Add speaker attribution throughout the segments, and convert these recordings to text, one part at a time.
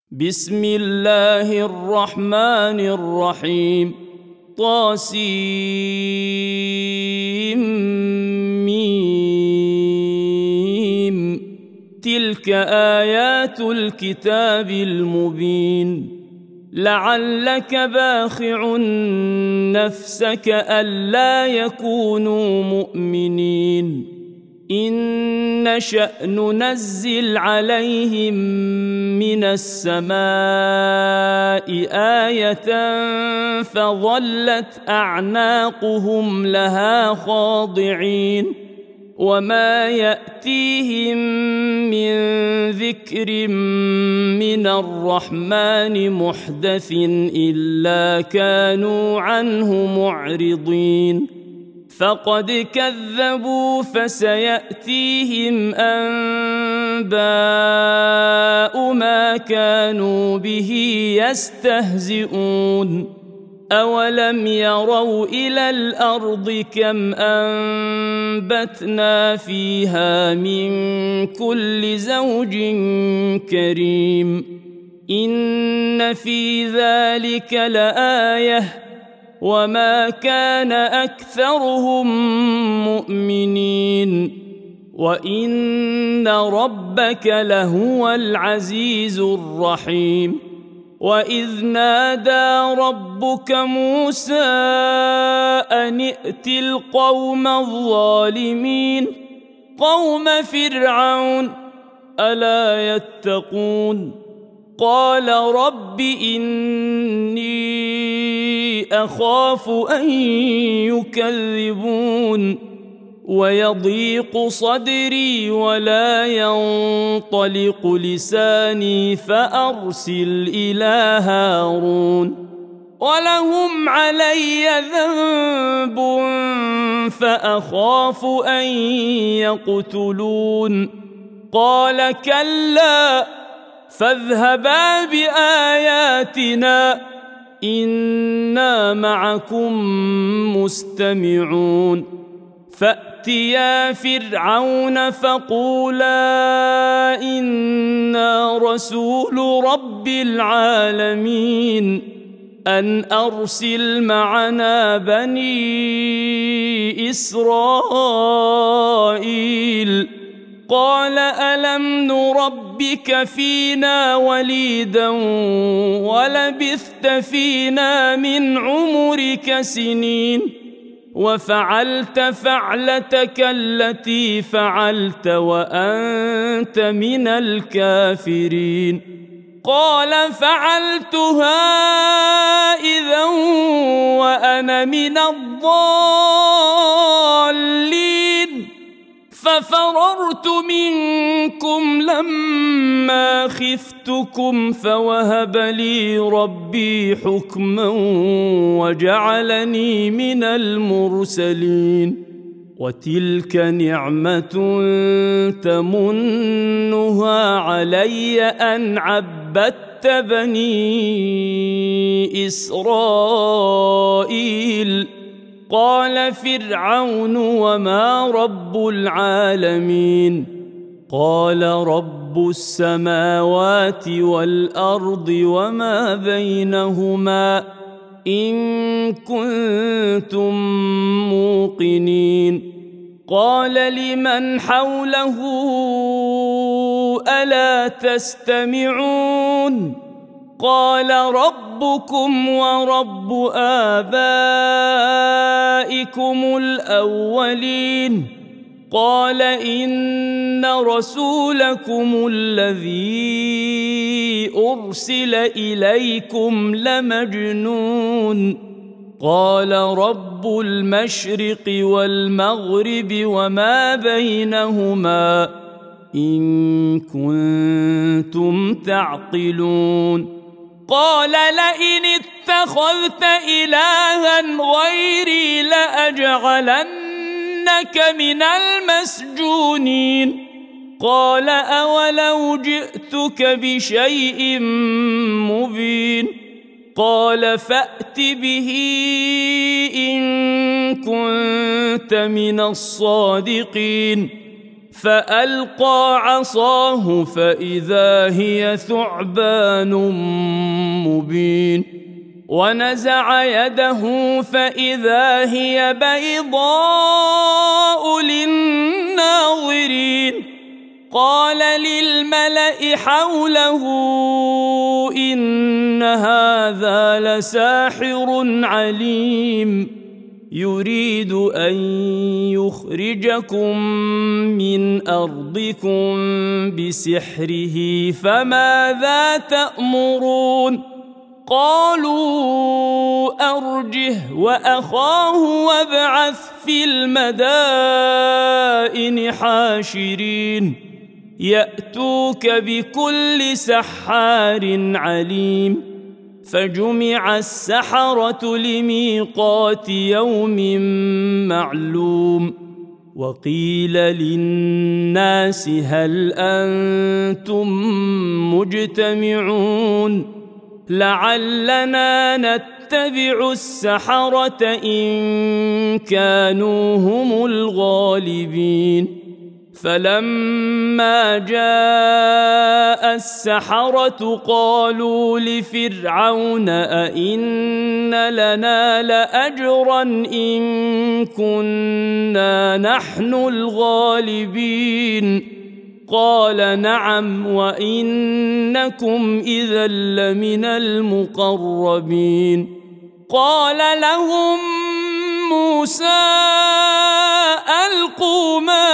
Speaker 1: بسم الله الرحمن الرحيم طاسيم تلك آيات الكتاب المبين لعلك باخع نفسك ألا يكونوا مؤمنين إن نشأ ننزل عليهم من السماء آية فظلت أعناقهم لها خاضعين وما يأتيهم من ذكر من الرحمن محدث إلا كانوا عنه معرضين فقد كذبوا فسيأتيهم أنباء ما كانوا به يستهزئون أولم يروا إلى الأرض كم أنبتنا فيها من كل زوج كريم إن في ذلك لآية وما كان أكثرهم مؤمنين وإن ربك لهو العزيز الرحيم وإذ نادى ربك موسى أن ائت القوم الظالمين قوم فرعون ألا يتقون قال رب إني أخاف أن يكذبون ويضيق صدري ولا ينطلق لساني فأرسل إلى هارون ولهم علي ذنب فأخاف أن يقتلون قال كلا فاذهبا بآياتنا إنا معكم مستمعون فأتيا فرعون فقولا إنا رسول رب العالمين أن أرسل معنا بني إسرائيل قال ألم نربك فينا وليدا ولبثت فينا من عمرك سنين وفعلت فعلتك التي فعلت وأنت من الكافرين قال فعلتها إذا وأنا من الضالين ففررت منكم لما خفتكم فوهب لي ربي حكما وجعلني من المرسلين وتلك نعمة تمنها علي أن عبدت بني إسرائيل قال فرعون وما رب العالمين قال رب السماوات والأرض وما بينهما إن كنتم موقنين قال لمن حوله ألا تستمعون قال ربكم ورب آبائكم الأولين قال إن رسولكم الذي أرسل إليكم لمجنون قال رب المشرق والمغرب وما بينهما إن كنتم تعقلون قال لئن اتخذت إلها غيري لأجعلنك من المسجونين قال أولو جئتك بشيء مبين قال فأت به إن كنت من الصادقين فألقى عصاه فإذا هي ثعبان مبين ونزع يده فإذا هي بيضاء للناظرين قال للملأ حوله إن هذا لساحر عليم يريد أن يخرجكم من أرضكم بسحره فماذا تأمرون قالوا أرجه وأخاه وابعث في المدائن حاشرين يأتوك بكل سحار عليم فجمع السحرة لميقات يوم معلوم وقيل للناس هل أنتم مجتمعون لعلنا نتبع السحرة إن كانوا هم الغالبين فلما جاء السحرة قالوا لفرعون أئن لنا لأجرا إن كنا نحن الغالبين قال نعم وإنكم إذا لمن المقربين قال لهم موسى ألقوا ما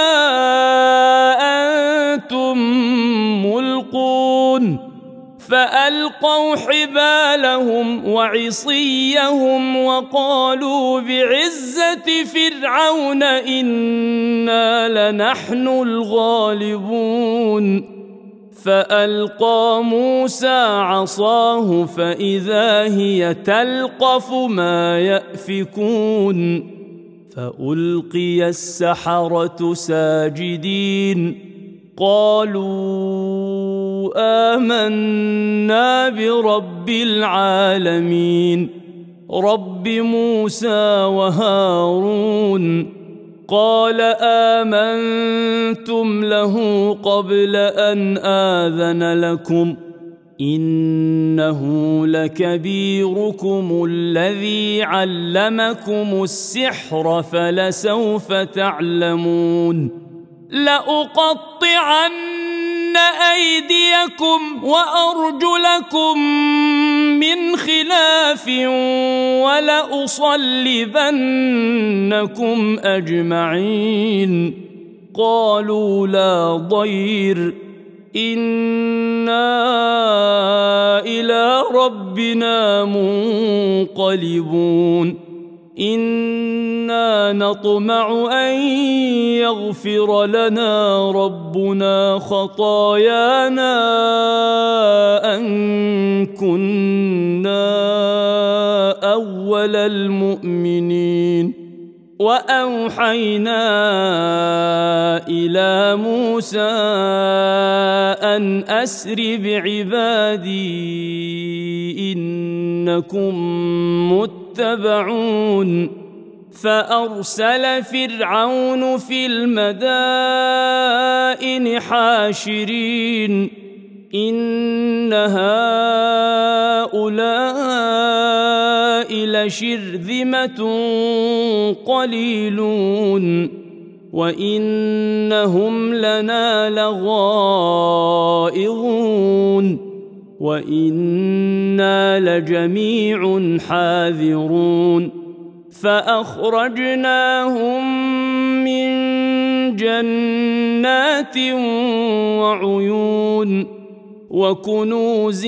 Speaker 1: أنتم ملقون فألقوا حبالهم وعصيهم وقالوا بعزة فرعون إنا لنحن الغالبون فألقى موسى عصاه فإذا هي تلقف ما يأفكون فألقي السحرة ساجدين قالوا آمنا برب العالمين رب موسى وهارون قال آمنتم له قبل أن آذن لكم إنه لكبيركم الذي علمكم السحر فلسوف تعلمون لأقطعن أيديكم وأرجلكم من خلاف ولأصلبنكم أجمعين قالوا لا ضير إنا إلى ربنا منقلبون إنا نطمع أن يغفر لنا ربنا خطايانا أن كنا أول المؤمنين وأوحينا إلى موسى أن أسر بعبادي إنكم متبعون فأرسل فرعون في المدائن حاشرين إن هؤلاء لشرذمة قليلون وإنهم لنا لغائظون وإنا لجميع حاذرون فأخرجناهم من جنات وعيون وكنوز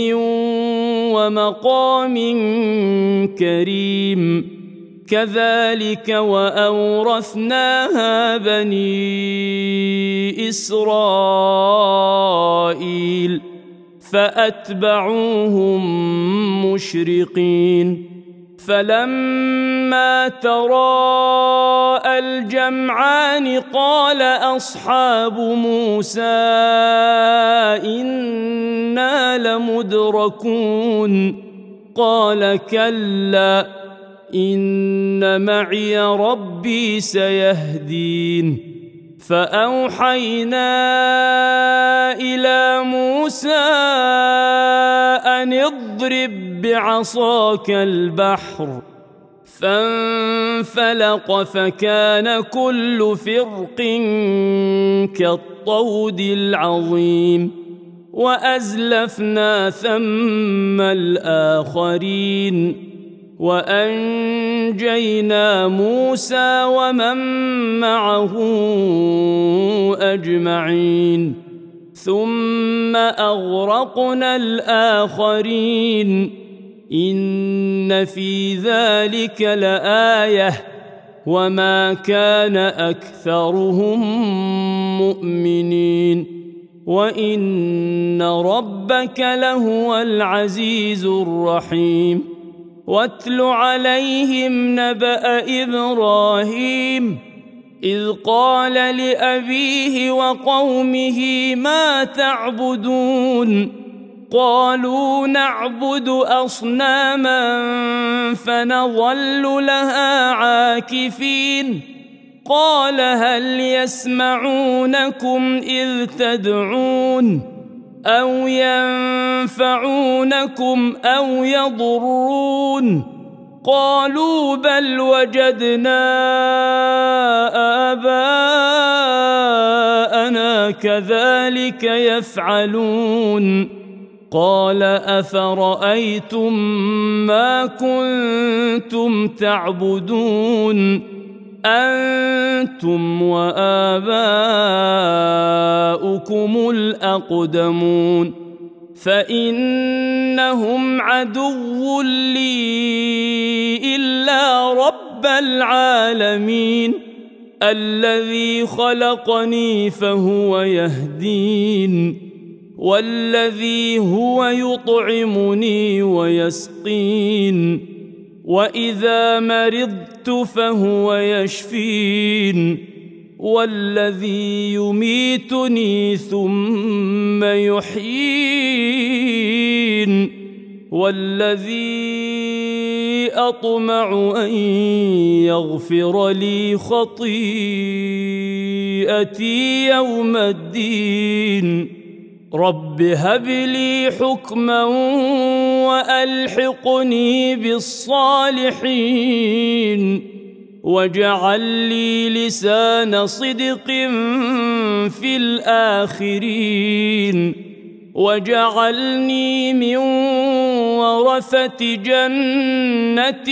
Speaker 1: ومقام كريم كذلك وأورثناها بني إسرائيل فأتبعوهم مشرقين فلما تراءى الجمعان قال أصحاب موسى إنا لمدركون قال كلا إن معي ربي سيهدين فأوحينا إلى موسى أن اضرب بعصاك البحر فانفلق فكان كل فرق كالطود العظيم وأزلفنا ثم الآخرين وأنجينا موسى ومن معه أجمعين ثم أغرقنا الآخرين إن في ذلك لآية وما كان أكثرهم مؤمنين وإن ربك لهو العزيز الرحيم واتل عليهم نبأ إبراهيم إذ قال لأبيه وقومه ما تعبدون قالوا نعبد أصناما فنظل لها عاكفين قال هل يسمعونكم إذ تدعون أو ينفعونكم أو يضرون قالوا بل وجدنا آباءنا كذلك يفعلون قال أفرأيتم ما كنتم تعبدون أنتم وآباؤكم الأقدمون فإنهم عدو لي إلا رب العالمين الذي خلقني فهو يهدين والذي هو يطعمني ويسقين وإذا مرضت فهو يشفين والذي يميتني ثم يحيين والذي أطمع أن يغفر لي خطيئتي يوم الدين رب هب لي حكما وألحقني بالصالحين واجعل لي لسان صدق في الآخرين واجعلني من ورثة جنة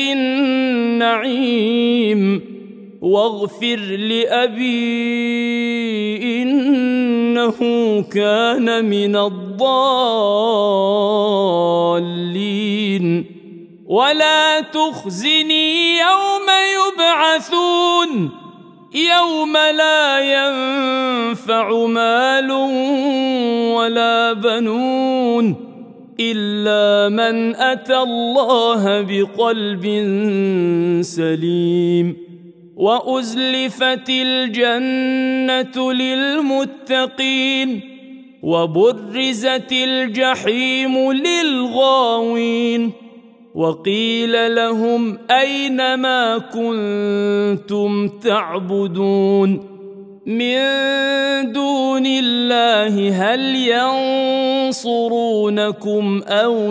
Speaker 1: النعيم واغفر لأبي إنه كان من الضالين ولا تخزني يوم يبعثون يوم لا ينفع مال ولا بنون إلا من أتى الله بقلب سليم وأزلفت الجنة للمتقين وبرزت الجحيم للغاوين وقيل لهم أين ما كنتم تعبدون من دون الله هل ينصرونكم أو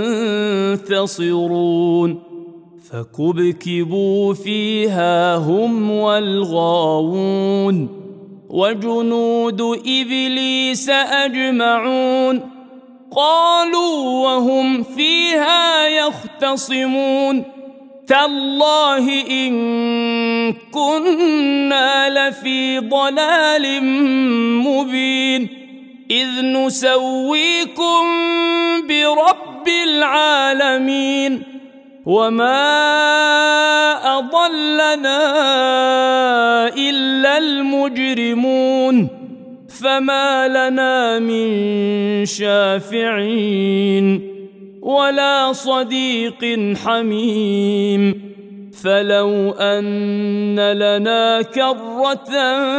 Speaker 1: ينتصرون فكبكبوا فيها هم والغاوون وجنود إبليس أجمعون قالوا وهم فيها يختصمون تالله إن كنا لفي ضلال مبين إذ نسويكم برب العالمين وما أضلنا إلا المجرمون فما لنا من شافعين ولا صديق حميم فلو أن لنا كرة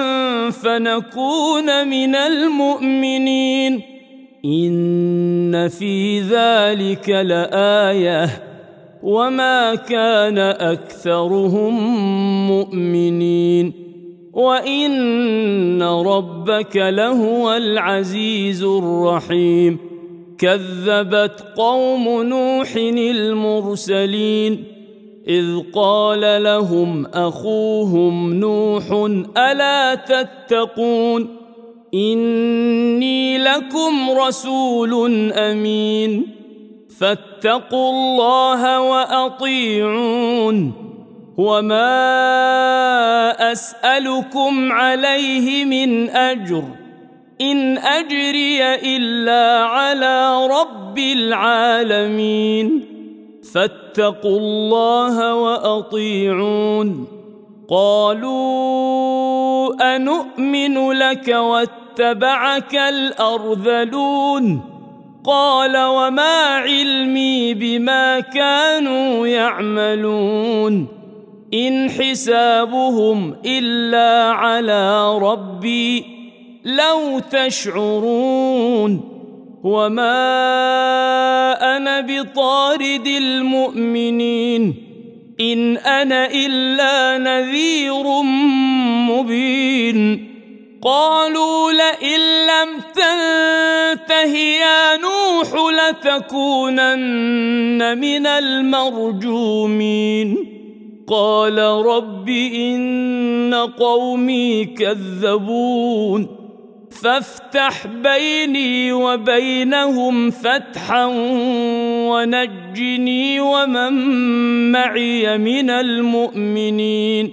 Speaker 1: فنكون من المؤمنين إن في ذلك لآية وما كان أكثرهم مؤمنين وإن ربك لهو العزيز الرحيم كذبت قوم نوح المرسلين إذ قال لهم أخوهم نوح ألا تتقون إني لكم رسول أمين فاتقوا الله وأطيعون وما أسألكم عليه من أجر إن أجري إلا على رب العالمين فاتقوا الله وأطيعون قالوا أنؤمن لك واتبعك الأرذلون قال وما علمي بما كانوا يعملون إن حسابهم إلا على ربي لو تشعرون وما أنا بطارد المؤمنين إن أنا إلا نذير مبين قالوا لئن لم تنته يا نوح لتكونن من المرجومين قال رب إن قومي كذبون فافتح بيني وبينهم فتحا ونجني ومن معي من المؤمنين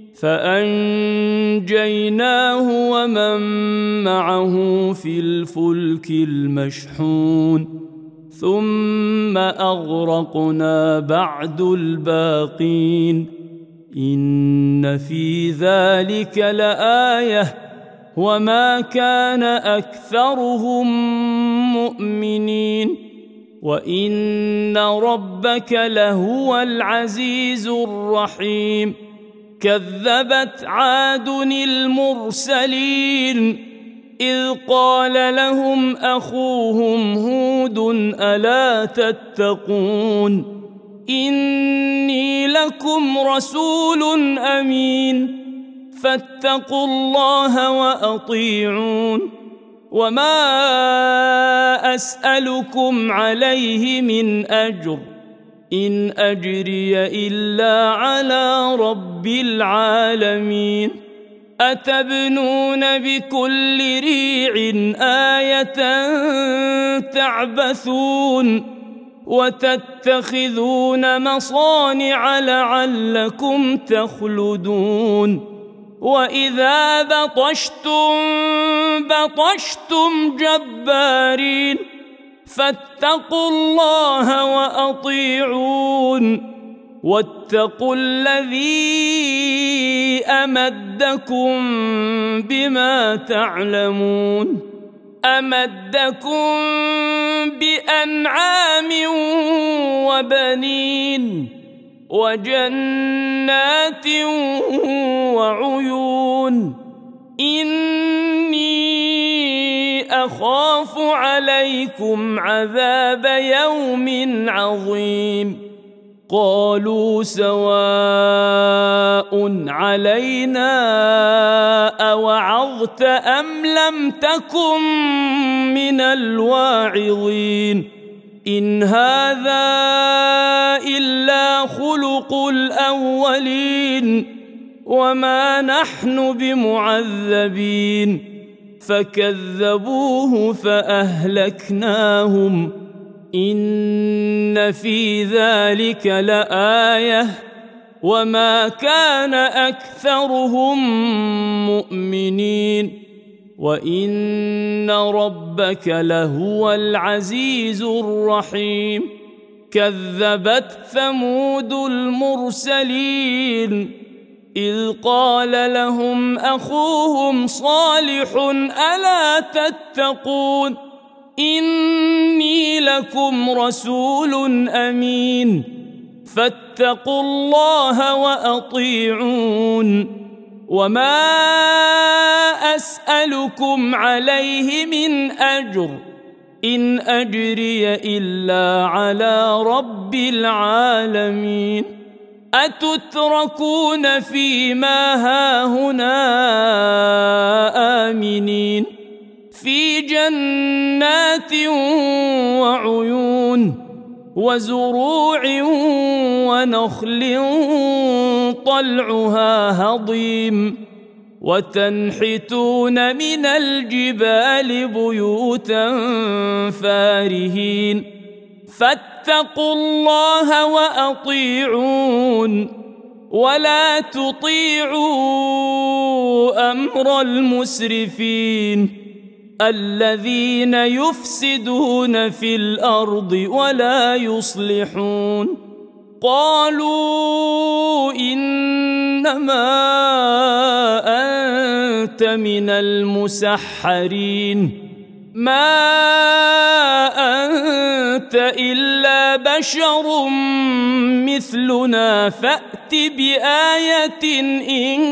Speaker 1: فأنجيناه ومن معه في الفلك المشحون ثم أغرقنا بعد الباقين إن في ذلك لآية وما كان أكثرهم مؤمنين وإن ربك لهو العزيز الرحيم كذبت عاد المرسلين إذ قال لهم أخوهم هود ألا تتقون إني لكم رسول أمين فاتقوا الله وأطيعون وما أسألكم عليه من أجر إن أجري إلا على رب العالمين أتبنون بكل ريع آية تعبثون وتتخذون مصانع لعلكم تخلدون وإذا بطشتم جبارين فاتقوا الله وأطيعون واتقوا الذي أمدكم بما تعلمون أمدكم بأنعام وبنين وجنات وعيون إني أخاف عليكم عذاب يوم عظيم قالوا سواء علينا أوعظت أم لم تكن من الواعظين إن هذا إلا خلق الأولين وما نحن بمعذبين فكذبوه فأهلكناهم إن في ذلك لآية وما كان أكثرهم مؤمنين وإن ربك لهو العزيز الرحيم كذبت ثمود المرسلين إذ قال لهم أخوهم صالح ألا تتقون إني لكم رسول أمين فاتقوا الله وأطيعون وما أسألكم عليه من أجر إن أجري إلا على رب العالمين أتتركون فيما هاهنا آمنين في جنات وعيون وزروع ونخل طلعها هضيم وتنحتون من الجبال بيوتا فارهين فاتقوا الله وأطيعون ولا تطيعوا أمر المسرفين الذين يفسدون في الأرض ولا يصلحون قالوا إنما أنت من المسحرين ما أنت إلا بشر مثلنا فأت بآية إن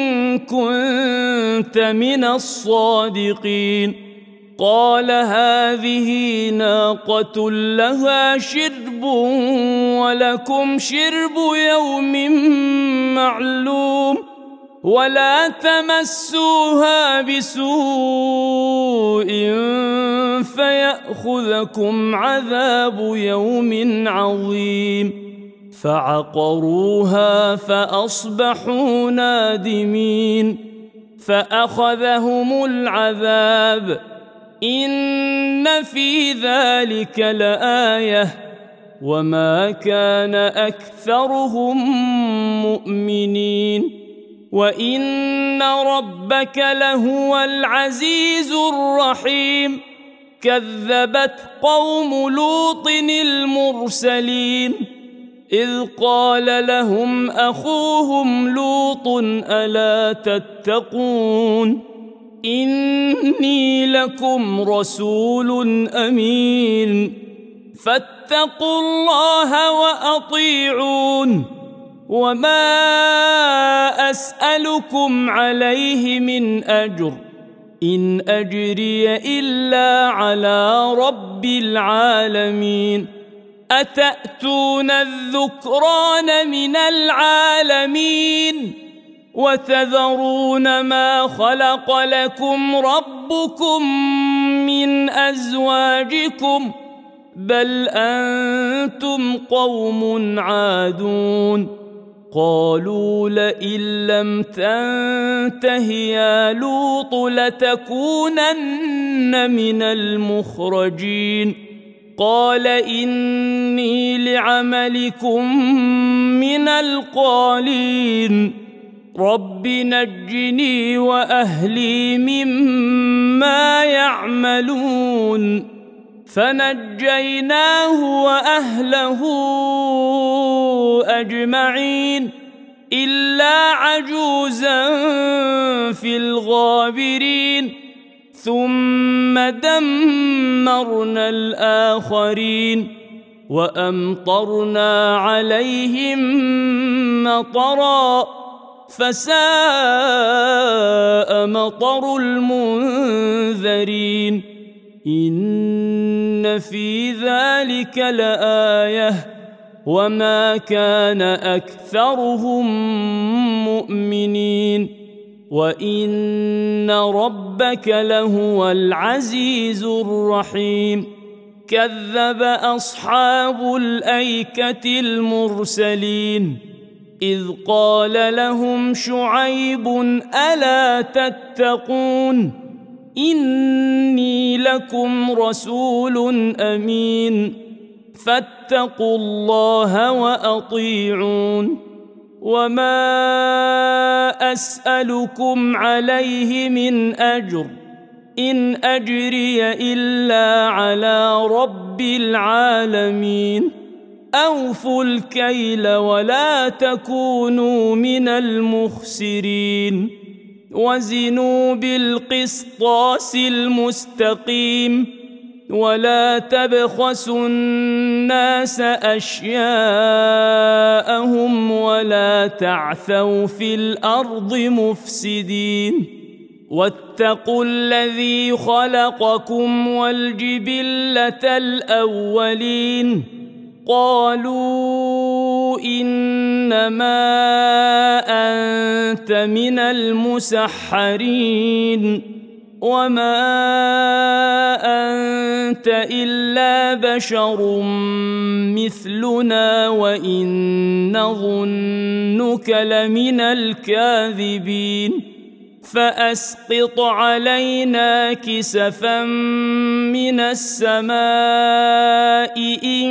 Speaker 1: كنت من الصادقين قال هذه ناقة لها شرب ولكم شرب يوم معلوم ولا تمسوها بسوء فيأخذكم عذاب يوم عظيم فعقروها فأصبحوا نادمين فأخذهم العذاب إن في ذلك لآية وما كان أكثرهم مؤمنين وإن ربك لهو العزيز الرحيم كذبت قوم لوط المرسلين إذ قال لهم أخوهم لوط ألا تتقون إني لكم رسول أمين فاتقوا الله وأطيعون وما أسألكم عليه من أجر إن أجري إلا على رب العالمين أتأتون الذكران من العالمين وتذرون ما خلق لكم ربكم من أزواجكم بل أنتم قوم عادون قالوا لئن لم تنته يا لوط لتكونن من المخرجين قال إني لعملكم من القالين رب نجني وأهلي مما يعملون فنجيناه وأهله أجمعين إلا عجوزا في الغابرين ثم دمرنا الآخرين وأمطرنا عليهم مطرا فساء مطر المنذرين إن في ذلك لآية وما كان أكثرهم مؤمنين وإن ربك لهو العزيز الرحيم كذب أصحاب الأيكة المرسلين إذ قال لهم شعيب ألا تتقون إني لكم رسول أمين فاتقوا الله وأطيعون وما أسألكم عليه من أجر إن أجري إلا على رب العالمين أوفوا الكيل ولا تكونوا من المخسرين وزنوا بالقسطاس المستقيم ولا تبخسوا الناس أشياءهم ولا تعثوا في الأرض مفسدين واتقوا الذي خلقكم والجبلة الأولين قالوا إنما أنت من المسحرين وما أنت إلا بشر مثلنا وإن نظنك لمن الكاذبين فأسقط علينا كسفا من السماء إن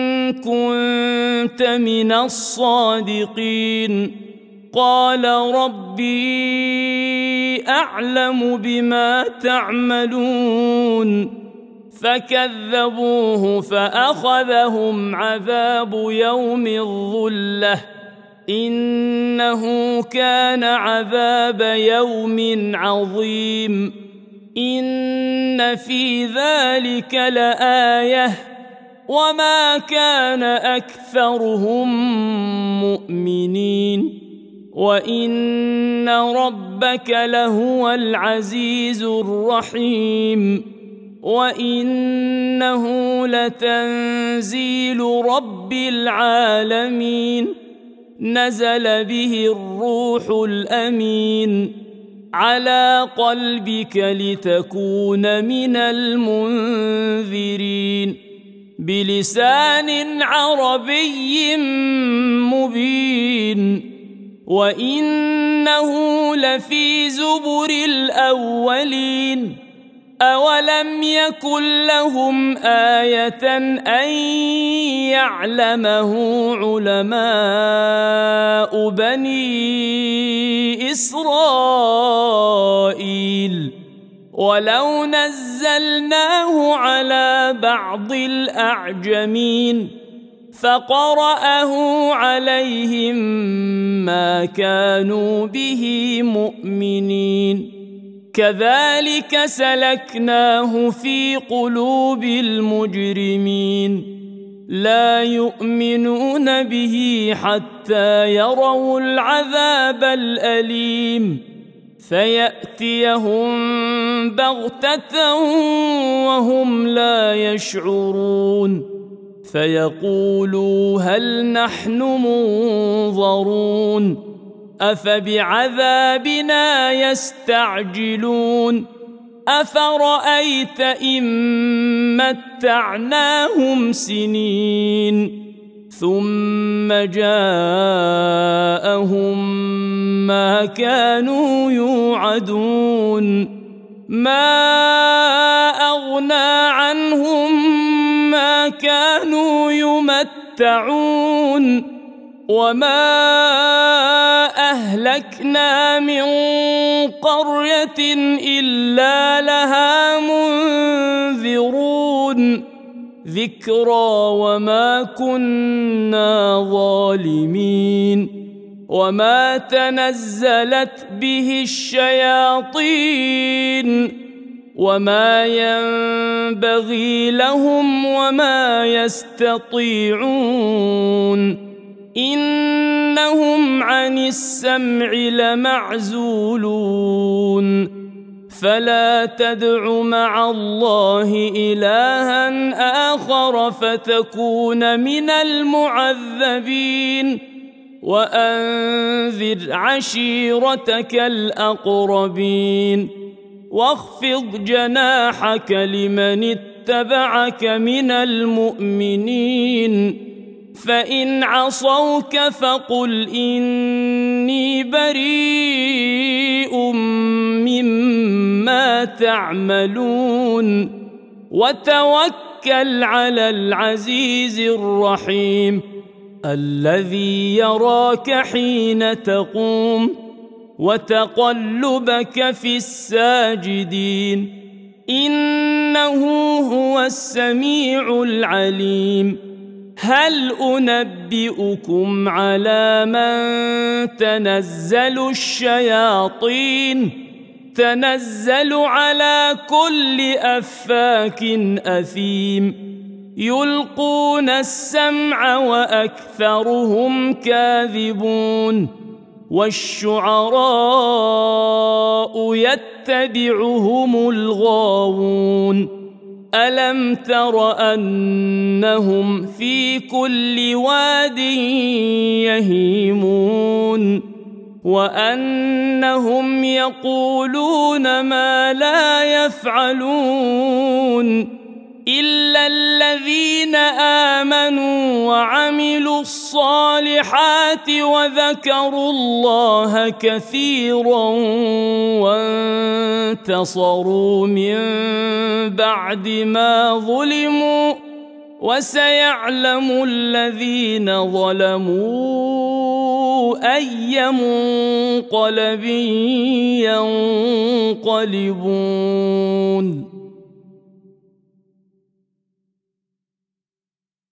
Speaker 1: كنت من الصادقين قال ربي أعلم بما تعملون فكذبوه فأخذهم عذاب يوم الظلة إنه كان عذاب يوم عظيم إن في ذلك لآية وما كان أكثرهم مؤمنين وإن ربك لهو العزيز الرحيم وإنه لتنزيل رب العالمين نزل به الروح الأمين على قلبك لتكون من المنذرين بلسان عربي مبين وإنه لفي زبر الأولين أولم يكن لهم آية أن يعلمه علماء بني إسرائيل ولو نزلناه على بعض الأعجمين فقرأه عليهم ما كانوا به مؤمنين كذلك سلكناه في قلوب المجرمين لا يؤمنون به حتى يروا العذاب الأليم فيأتيهم بغتة وهم لا يشعرون فيقولوا هل نحن منظرون أفبعذابنا يستعجلون أفرأيت إن متعناهم سنين ثم جاءهم ما كانوا يوعدون ما أغنى عنهم ما كانوا يمتعون وما أهلكنا من قرية إلا لها منذرون ذكرى وما كنا ظالمين وما تنزلت به الشياطين وما ينبغي لهم وما يستطيعون إنهم عن السمع لمعزولون فلا تدع مع الله إلها آخر فتكون من المعذبين وأنذر عشيرتك الأقربين واخفض جناحك لمن اتبعك من المؤمنين فإن عصوك فقل إني بريء مما تعملون وتوكل على العزيز الرحيم الذي يراك حين تقوم وتقلبك في الساجدين إنه هو السميع العليم هل أنبئكم على من تنزل الشياطين تنزل على كل أفاك أثيم يلقون السمع وأكثرهم كاذبون والشعراء يتبعهم الغاوون ألم تر أنهم في كل واد يهيمون وأنهم يقولون ما لا يفعلون إلا الذين آمنوا وعملوا الصالحات وذكروا الله كثيرا وانتصروا من بعد ما ظلموا وسيعلم الذين ظلموا أي منقلب ينقلبون